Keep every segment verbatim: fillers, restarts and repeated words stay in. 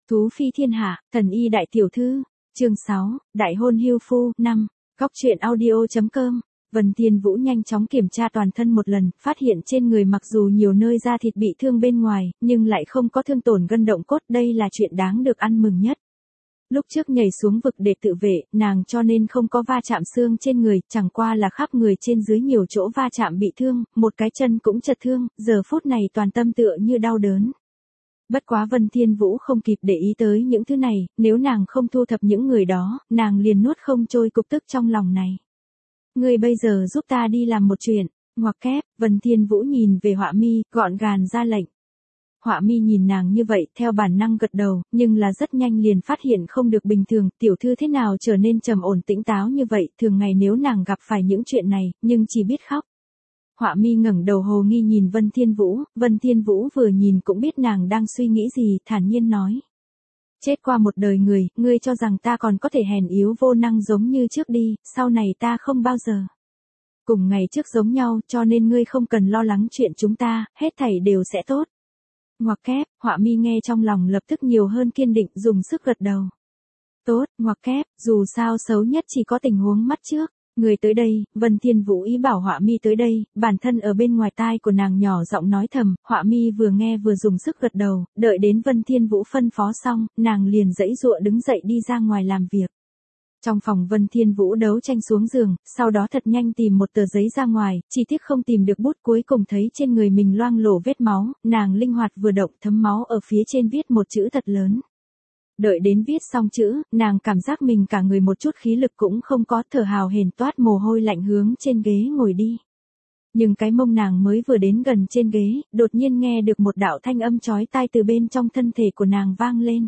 Thú phi thiên hạ, thần y đại tiểu thư, chương sáu, đại hôn hưu phu, năm, góc truyện audio.com. Vân Thiên Vũ nhanh chóng kiểm tra toàn thân một lần, phát hiện trên người mặc dù nhiều nơi da thịt bị thương bên ngoài, nhưng lại không có thương tổn gân động cốt, đây là chuyện đáng được ăn mừng nhất. Lúc trước nhảy xuống vực để tự vệ, nàng cho nên không có va chạm xương trên người, chẳng qua là khắp người trên dưới nhiều chỗ va chạm bị thương, một cái chân cũng chật thương, giờ phút này toàn tâm tựa như đau đớn. Bất quá Vân Thiên Vũ không kịp để ý tới những thứ này, nếu nàng không thu thập những người đó, nàng liền nuốt không trôi cục tức trong lòng này. Ngươi bây giờ giúp ta đi làm một chuyện, ngoặc kép, Vân Thiên Vũ nhìn về Họa Mi, gọn gàng ra lệnh. Họa Mi nhìn nàng như vậy, theo bản năng gật đầu, nhưng là rất nhanh liền phát hiện không được bình thường, tiểu thư thế nào trở nên trầm ổn tĩnh táo như vậy, thường ngày nếu nàng gặp phải những chuyện này, nhưng chỉ biết khóc. Họa Mi ngẩng đầu hồ nghi nhìn Vân Thiên Vũ, Vân Thiên Vũ vừa nhìn cũng biết nàng đang suy nghĩ gì, thản nhiên nói. Chết qua một đời người, ngươi cho rằng ta còn có thể hèn yếu vô năng giống như trước đi, sau này ta không bao giờ. Cùng ngày trước giống nhau, cho nên ngươi không cần lo lắng chuyện chúng ta, hết thảy đều sẽ tốt. Ngoặc kép, Họa Mi nghe trong lòng lập tức nhiều hơn kiên định, dùng sức gật đầu. Tốt, ngoặc kép, dù sao xấu nhất chỉ có tình huống mắt trước. Người tới đây, Vân Thiên Vũ ý bảo Họa Mi tới đây, bản thân ở bên ngoài tai của nàng nhỏ giọng nói thầm, Họa Mi vừa nghe vừa dùng sức gật đầu, đợi đến Vân Thiên Vũ phân phó xong, nàng liền giãy giụa đứng dậy đi ra ngoài làm việc. Trong phòng Vân Thiên Vũ đấu tranh xuống giường, sau đó thật nhanh tìm một tờ giấy ra ngoài, chỉ tiếc không tìm được bút, cuối cùng thấy trên người mình loang lổ vết máu, nàng linh hoạt vừa động thấm máu ở phía trên viết một chữ thật lớn. Đợi đến viết xong chữ, nàng cảm giác mình cả người một chút khí lực cũng không có, thở hào hển toát mồ hôi lạnh hướng trên ghế ngồi đi. Nhưng cái mông nàng mới vừa đến gần trên ghế, đột nhiên nghe được một đạo thanh âm chói tai từ bên trong thân thể của nàng vang lên.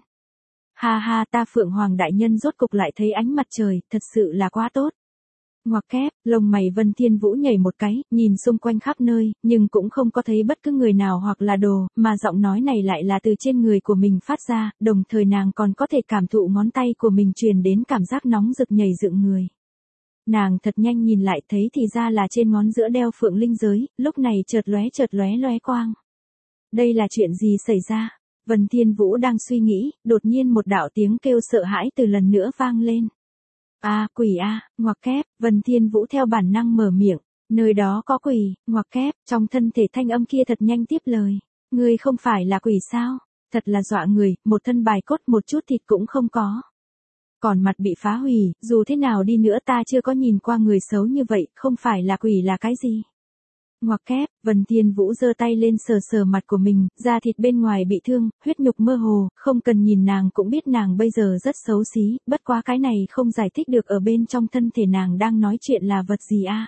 Ha ha, ta Phượng Hoàng đại nhân rốt cục lại thấy ánh mặt trời, thật sự là quá tốt. Ngoặc kép, lông mày Vân Thiên Vũ nhảy một cái, nhìn xung quanh khắp nơi, nhưng cũng không có thấy bất cứ người nào hoặc là đồ, mà giọng nói này lại là từ trên người của mình phát ra, đồng thời nàng còn có thể cảm thụ ngón tay của mình truyền đến cảm giác nóng rực nhảy dựng người. Nàng thật nhanh nhìn lại thấy thì ra là trên ngón giữa đeo phượng linh giới, lúc này chợt lóe chợt lóe lóe quang. Đây là chuyện gì xảy ra? Vân Thiên Vũ đang suy nghĩ, đột nhiên một đạo tiếng kêu sợ hãi từ lần nữa vang lên. A, à, quỷ a, à, ngoặc kép, Vân Thiên Vũ theo bản năng mở miệng, nơi đó có quỷ, ngoặc kép, trong thân thể thanh âm kia thật nhanh tiếp lời. Ngươi không phải là quỷ sao? Thật là dọa người, một thân bài cốt một chút thịt cũng không có. Còn mặt bị phá hủy, dù thế nào đi nữa ta chưa có nhìn qua người xấu như vậy, không phải là quỷ là cái gì? Ngoặc kép, Vân Thiên Vũ giơ tay lên sờ sờ mặt của mình, da thịt bên ngoài bị thương, huyết nhục mơ hồ, không cần nhìn nàng cũng biết nàng bây giờ rất xấu xí, bất quá cái này không giải thích được ở bên trong thân thể nàng đang nói chuyện là vật gì a?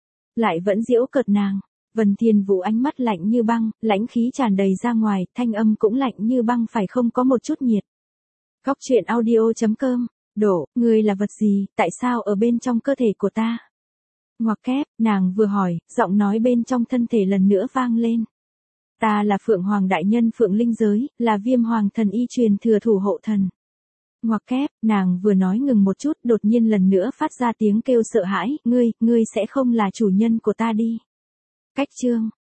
Lại vẫn giễu cợt nàng. Vân Thiên Vũ ánh mắt lạnh như băng, lãnh khí tràn đầy ra ngoài, thanh âm cũng lạnh như băng phải không có một chút nhiệt. Góc truyện audio.com, Đổ, ngươi là vật gì, tại sao ở bên trong cơ thể của ta? Ngoặc kép, nàng vừa hỏi, giọng nói bên trong thân thể lần nữa vang lên. Ta là Phượng Hoàng đại nhân Phượng Linh giới, là Viêm Hoàng thần y truyền thừa thủ hộ thần. Ngoặc kép, nàng vừa nói ngừng một chút, đột nhiên lần nữa phát ra tiếng kêu sợ hãi, ngươi, ngươi sẽ không là chủ nhân của ta đi. Cách chương.